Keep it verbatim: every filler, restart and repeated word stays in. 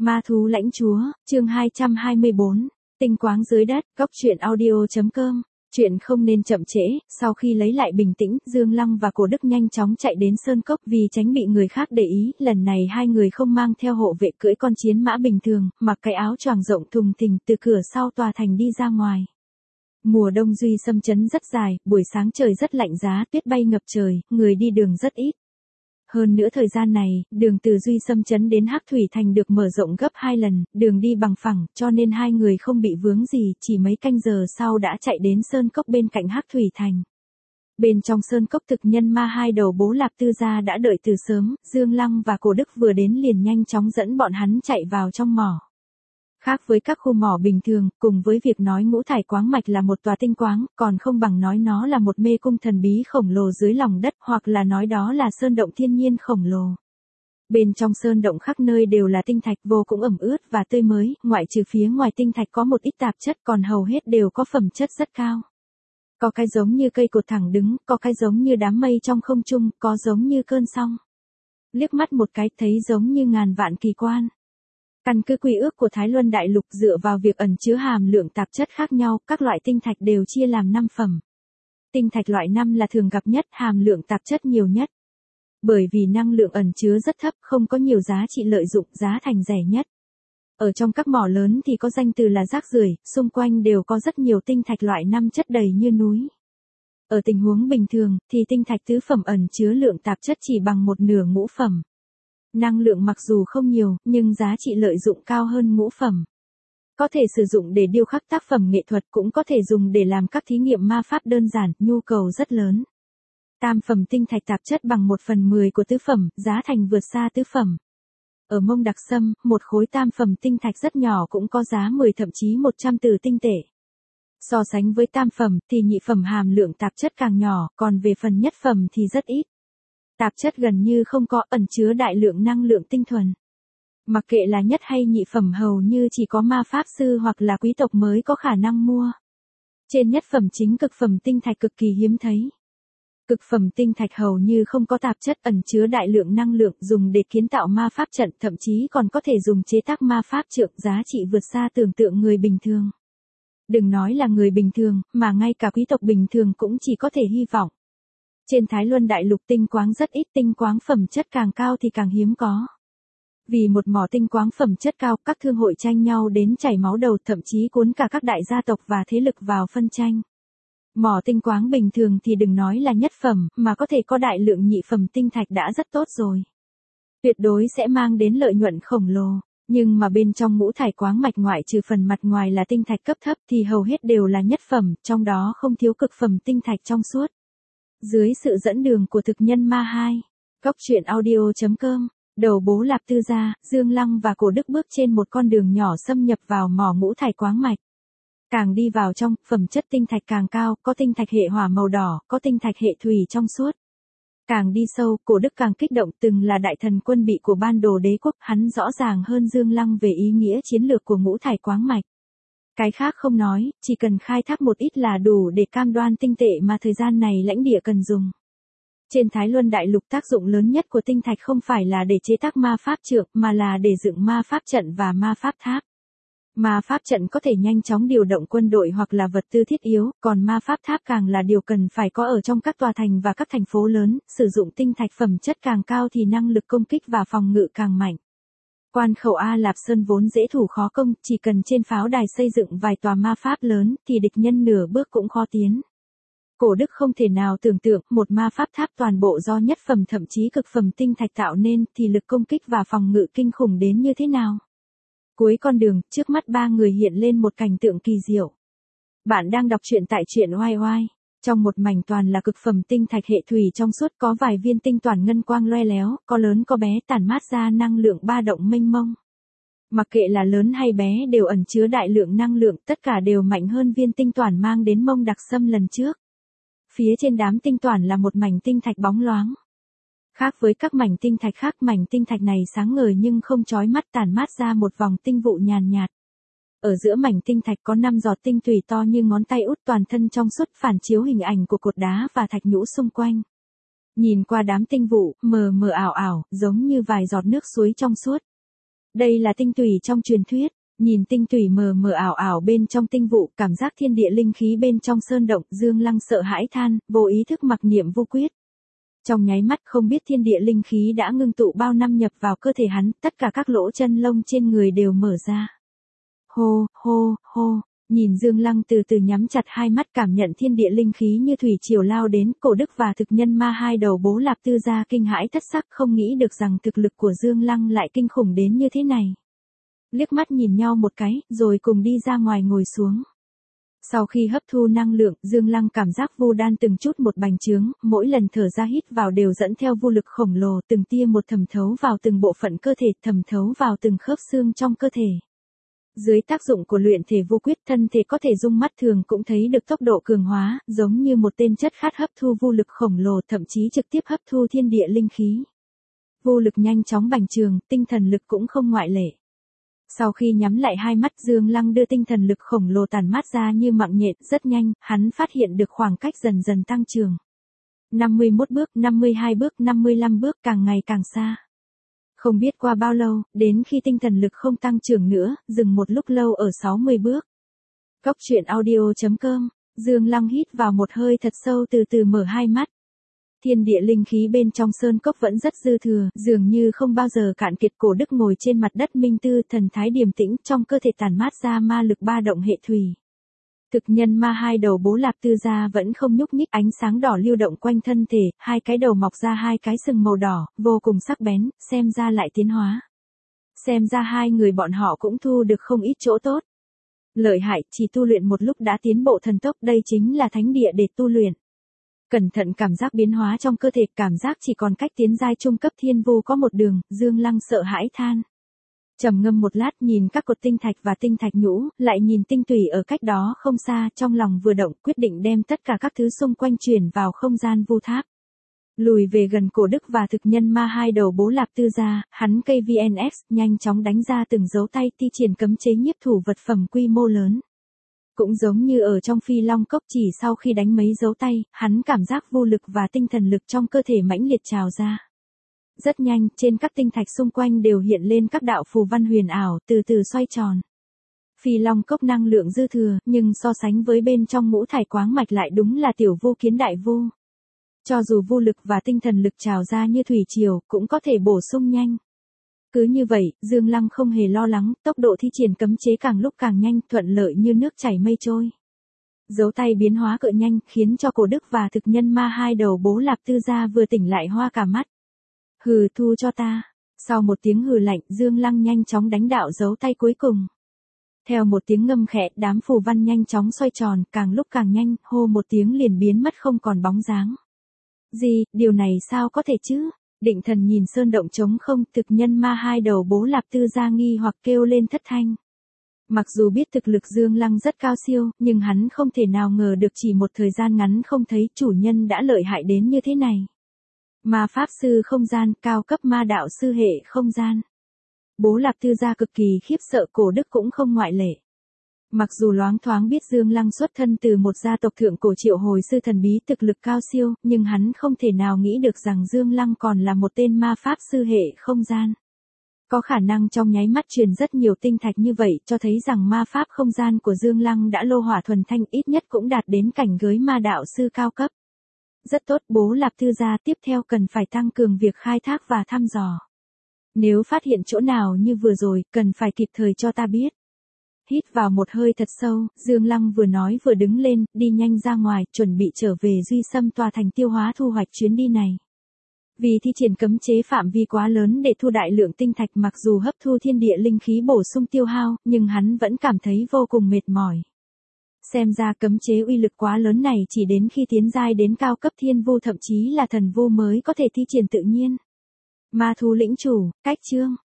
Ma thú lãnh chúa, chương hai trăm hai mươi bốn, tinh quáng dưới đất, góc truyện audio chấm com. Chuyện không nên chậm trễ, sau khi lấy lại bình tĩnh, Dương Lăng và Cổ Đức nhanh chóng chạy đến Sơn Cốc vì tránh bị người khác để ý, lần này hai người không mang theo hộ vệ cưỡi con chiến mã bình thường, mặc cái áo choàng rộng thùng thình từ cửa sau tòa thành đi ra ngoài. Mùa đông Duy Xâm Trấn rất dài, buổi sáng trời rất lạnh giá, tuyết bay ngập trời, người đi đường rất ít. Hơn nữa thời gian này, đường từ Duy Xâm Trấn đến Hắc Thủy Thành được mở rộng gấp hai lần, đường đi bằng phẳng, cho nên hai người không bị vướng gì, chỉ mấy canh giờ sau đã chạy đến Sơn Cốc bên cạnh Hắc Thủy Thành. Bên trong Sơn Cốc thực nhân ma hai đầu bố Lạp Tư gia đã đợi từ sớm, Dương Lăng và Cổ Đức vừa đến liền nhanh chóng dẫn bọn hắn chạy vào trong mỏ. Khác với các khu mỏ bình thường, cùng với việc nói ngũ thải quáng mạch là một tòa tinh quáng, còn không bằng nói nó là một mê cung thần bí khổng lồ dưới lòng đất, hoặc là nói đó là sơn động thiên nhiên khổng lồ. Bên trong sơn động khắp nơi đều là tinh thạch vô cùng ẩm ướt và tươi mới, ngoại trừ phía ngoài tinh thạch có một ít tạp chất, còn hầu hết đều có phẩm chất rất cao. Có cái giống như cây cột thẳng đứng, có cái giống như đám mây trong không trung, có giống như cơn sóng. Liếc mắt một cái thấy giống như ngàn vạn kỳ quan. Căn cứ quy ước của Thái Luân Đại Lục dựa vào việc ẩn chứa hàm lượng tạp chất khác nhau, các loại tinh thạch đều chia làm năm phẩm. Tinh thạch loại năm là thường gặp nhất, hàm lượng tạp chất nhiều nhất. Bởi vì năng lượng ẩn chứa rất thấp, không có nhiều giá trị lợi dụng, giá thành rẻ nhất. Ở trong các mỏ lớn thì có danh từ là rác rưởi, xung quanh đều có rất nhiều tinh thạch loại năm chất đầy như núi. Ở tình huống bình thường thì tinh thạch tứ phẩm ẩn chứa lượng tạp chất chỉ bằng một nửa ngũ phẩm. Năng lượng mặc dù không nhiều, nhưng giá trị lợi dụng cao hơn ngũ phẩm. Có thể sử dụng để điêu khắc tác phẩm nghệ thuật, cũng có thể dùng để làm các thí nghiệm ma pháp đơn giản, nhu cầu rất lớn. Tam phẩm tinh thạch tạp chất bằng một phần mười của tứ phẩm, giá thành vượt xa tứ phẩm. Ở Mông Đặc Sâm, một khối tam phẩm tinh thạch rất nhỏ cũng có giá mười thậm chí một trăm từ tinh tệ. So sánh với tam phẩm thì nhị phẩm hàm lượng tạp chất càng nhỏ, còn về phần nhất phẩm thì rất ít. Tạp chất gần như không có, ẩn chứa đại lượng năng lượng tinh thuần. Mặc kệ là nhất hay nhị phẩm hầu như chỉ có ma pháp sư hoặc là quý tộc mới có khả năng mua. Trên nhất phẩm chính cực phẩm tinh thạch cực kỳ hiếm thấy. Cực phẩm tinh thạch hầu như không có tạp chất, ẩn chứa đại lượng năng lượng dùng để kiến tạo ma pháp trận, thậm chí còn có thể dùng chế tác ma pháp trượng, giá trị vượt xa tưởng tượng người bình thường. Đừng nói là người bình thường, mà ngay cả quý tộc bình thường cũng chỉ có thể hy vọng. Trên Thái Luân Đại Lục tinh quáng rất ít, tinh quáng phẩm chất càng cao thì càng hiếm có. Vì một mỏ tinh quáng phẩm chất cao, các thương hội tranh nhau đến chảy máu đầu, thậm chí cuốn cả các đại gia tộc và thế lực vào phân tranh. Mỏ tinh quáng bình thường thì đừng nói là nhất phẩm, mà có thể có đại lượng nhị phẩm tinh thạch đã rất tốt rồi. Tuyệt đối sẽ mang đến lợi nhuận khổng lồ. Nhưng mà bên trong ngũ thải quáng mạch ngoại trừ phần mặt ngoài là tinh thạch cấp thấp thì hầu hết đều là nhất phẩm, trong đó không thiếu cực phẩm tinh thạch trong suốt. Dưới sự dẫn đường của thực nhân ma hai, góc truyện audio chấm com, đầu bố Lạp Tư gia, Dương Lăng và Cổ Đức bước trên một con đường nhỏ xâm nhập vào mỏ ngũ thải quáng mạch. Càng đi vào trong, phẩm chất tinh thạch càng cao, có tinh thạch hệ hỏa màu đỏ, có tinh thạch hệ thủy trong suốt. Càng đi sâu, Cổ Đức càng kích động, từng là đại thần quân bị của Ban Đồ Đế quốc, hắn rõ ràng hơn Dương Lăng về ý nghĩa chiến lược của ngũ thải quáng mạch. Cái khác không nói, chỉ cần khai thác một ít là đủ để cam đoan tinh tệ mà thời gian này lãnh địa cần dùng. Trên Thái Luân Đại Lục tác dụng lớn nhất của tinh thạch không phải là để chế tác ma pháp trượng mà là để dựng ma pháp trận và ma pháp tháp. Ma pháp trận có thể nhanh chóng điều động quân đội hoặc là vật tư thiết yếu, còn ma pháp tháp càng là điều cần phải có ở trong các tòa thành và các thành phố lớn, sử dụng tinh thạch phẩm chất càng cao thì năng lực công kích và phòng ngự càng mạnh. Quan khẩu A Lạp Sơn vốn dễ thủ khó công, chỉ cần trên pháo đài xây dựng vài tòa ma pháp lớn thì địch nhân nửa bước cũng khó tiến. Cổ Đức không thể nào tưởng tượng một ma pháp tháp toàn bộ do nhất phẩm thậm chí cực phẩm tinh thạch tạo nên thì lực công kích và phòng ngự kinh khủng đến như thế nào. Cuối con đường, trước mắt ba người hiện lên một cảnh tượng kỳ diệu. Bạn đang đọc truyện tại truyện oai oai. Trong một mảnh toàn là cực phẩm tinh thạch hệ thủy trong suốt, có vài viên tinh toàn ngân quang loe léo, có lớn có bé, tản mát ra năng lượng ba động mênh mông. Mặc kệ là lớn hay bé đều ẩn chứa đại lượng năng lượng, tất cả đều mạnh hơn viên tinh toàn mang đến Mông Đặc Sâm lần trước. Phía trên đám tinh toàn là một mảnh tinh thạch bóng loáng. Khác với các mảnh tinh thạch khác, mảnh tinh thạch này sáng ngời nhưng không chói mắt, tản mát ra một vòng tinh vụ nhàn nhạt. Ở giữa mảnh tinh thạch có năm giọt tinh tùy to như ngón tay út, toàn thân trong suốt, phản chiếu hình ảnh của cột đá và thạch nhũ xung quanh. Nhìn qua đám tinh vụ, mờ mờ ảo ảo, giống như vài giọt nước suối trong suốt. Đây là tinh tủy trong truyền thuyết, nhìn tinh tủy mờ mờ ảo ảo bên trong tinh vụ, cảm giác thiên địa linh khí bên trong sơn động, Dương Lăng sợ hãi than, vô ý thức mặc niệm vô quyết. Trong nháy mắt không biết thiên địa linh khí đã ngưng tụ bao năm nhập vào cơ thể hắn, tất cả các lỗ chân lông trên người đều mở ra. Hô, hô, hô, nhìn Dương Lăng từ từ nhắm chặt hai mắt cảm nhận thiên địa linh khí như thủy triều lao đến, Cổ Đức và thực nhân ma hai đầu bố Lạp Tư Gia kinh hãi thất sắc, không nghĩ được rằng thực lực của Dương Lăng lại kinh khủng đến như thế này. Liếc mắt nhìn nhau một cái, rồi cùng đi ra ngoài ngồi xuống. Sau khi hấp thu năng lượng, Dương Lăng cảm giác vu đan từng chút một bành trướng, mỗi lần thở ra hít vào đều dẫn theo vô lực khổng lồ, từng tia một thẩm thấu vào từng bộ phận cơ thể, thẩm thấu vào từng khớp xương trong cơ thể. Dưới tác dụng của luyện thể vô quyết, thân thể có thể dung mắt thường cũng thấy được tốc độ cường hóa, giống như một tên chất khát hấp thu vô lực khổng lồ, thậm chí trực tiếp hấp thu thiên địa linh khí. Vô lực nhanh chóng bành trướng, tinh thần lực cũng không ngoại lệ. Sau khi nhắm lại hai mắt, Dương Lăng đưa tinh thần lực khổng lồ tản mát ra như mạng nhện, rất nhanh, hắn phát hiện được khoảng cách dần dần tăng trưởng. năm mươi mốt bước, năm mươi hai bước, năm mươi lăm bước, càng ngày càng xa. Không biết qua bao lâu, đến khi tinh thần lực không tăng trưởng nữa, dừng một lúc lâu ở sáu mươi bước. Cốc truyện audio chấm com, Dương Lăng hít vào một hơi thật sâu, từ từ mở hai mắt. Thiên địa linh khí bên trong sơn cốc vẫn rất dư thừa, dường như không bao giờ cạn kiệt. Cổ Đức ngồi trên mặt đất minh tư, thần thái điềm tĩnh, trong cơ thể tản mát ra ma lực ba động hệ thủy. Thực nhân ma hai đầu bố Lạp Tư Gia vẫn không nhúc nhích, ánh sáng đỏ lưu động quanh thân thể, hai cái đầu mọc ra hai cái sừng màu đỏ, vô cùng sắc bén, xem ra lại tiến hóa. Xem ra hai người bọn họ cũng thu được không ít chỗ tốt. Lợi hại, chỉ tu luyện một lúc đã tiến bộ thần tốc, đây chính là thánh địa để tu luyện. Cẩn thận cảm giác biến hóa trong cơ thể, cảm giác chỉ còn cách tiến giai trung cấp thiên vu có một đường, Dương Lăng sợ hãi than. Trầm ngâm một lát, nhìn các cột tinh thạch và tinh thạch nhũ, lại nhìn tinh tủy ở cách đó không xa, trong lòng vừa động, quyết định đem tất cả các thứ xung quanh chuyển vào không gian vu tháp. Lùi về gần Cổ Đức và thực nhân ma hai đầu bố Lạp Tư Gia, hắn cây vê en ích, nhanh chóng đánh ra từng dấu tay, thi triển cấm chế nhiếp thủ vật phẩm quy mô lớn. Cũng giống như ở trong Phi Long Cốc, chỉ sau khi đánh mấy dấu tay, hắn cảm giác vô lực và tinh thần lực trong cơ thể mãnh liệt trào ra. Rất nhanh, trên các tinh thạch xung quanh đều hiện lên các đạo phù văn huyền ảo, từ từ xoay tròn. Phi Long Cốc năng lượng dư thừa, nhưng so sánh với bên trong ngũ thải quáng mạch lại đúng là tiểu vu kiến đại vu. Cho dù vô lực và tinh thần lực trào ra như thủy triều, cũng có thể bổ sung nhanh. Cứ như vậy, Dương Lăng không hề lo lắng, tốc độ thi triển cấm chế càng lúc càng nhanh, thuận lợi như nước chảy mây trôi. Dấu tay biến hóa cỡ nhanh, khiến cho Cổ Đức và thực nhân ma hai đầu bố Lạp Tư Gia vừa tỉnh lại hoa cả mắt. Hừ, thu cho ta. Sau một tiếng hừ lạnh, Dương Lăng nhanh chóng đánh đạo dấu tay cuối cùng. Theo một tiếng ngâm khẽ, đám phù văn nhanh chóng xoay tròn, càng lúc càng nhanh, hô một tiếng liền biến mất không còn bóng dáng. Gì, điều này sao có thể chứ? Định Thần nhìn sơn động trống không, thực nhân ma hai đầu bố Lạp Tư Gia nghi hoặc kêu lên thất thanh. Mặc dù biết thực lực Dương Lăng rất cao siêu, nhưng hắn không thể nào ngờ được chỉ một thời gian ngắn không thấy chủ nhân đã lợi hại đến như thế này. Ma pháp sư không gian, cao cấp ma đạo sư hệ không gian. Bố Lạp Tư Gia cực kỳ khiếp sợ, Cổ Đức cũng không ngoại lệ. Mặc dù loáng thoáng biết Dương Lăng xuất thân từ một gia tộc thượng cổ triệu hồi sư thần bí thực lực cao siêu, nhưng hắn không thể nào nghĩ được rằng Dương Lăng còn là một tên ma pháp sư hệ không gian. Có khả năng trong nháy mắt truyền rất nhiều tinh thạch như vậy, cho thấy rằng ma pháp không gian của Dương Lăng đã lô hỏa thuần thanh, ít nhất cũng đạt đến cảnh giới ma đạo sư cao cấp. Rất tốt, bố Lạp Tư Gia, tiếp theo cần phải tăng cường việc khai thác và thăm dò. Nếu phát hiện chỗ nào như vừa rồi, cần phải kịp thời cho ta biết. Hít vào một hơi thật sâu, Dương Lăng vừa nói vừa đứng lên, đi nhanh ra ngoài, chuẩn bị trở về Duy Sâm tòa thành tiêu hóa thu hoạch chuyến đi này. Vì thi triển cấm chế phạm vi quá lớn để thu đại lượng tinh thạch, mặc dù hấp thu thiên địa linh khí bổ sung tiêu hao, nhưng hắn vẫn cảm thấy vô cùng mệt mỏi. Xem ra cấm chế uy lực quá lớn này chỉ đến khi tiến giai đến cao cấp thiên vu thậm chí là thần vu mới có thể thi triển tự nhiên. Ma thú lĩnh chủ, cách chương.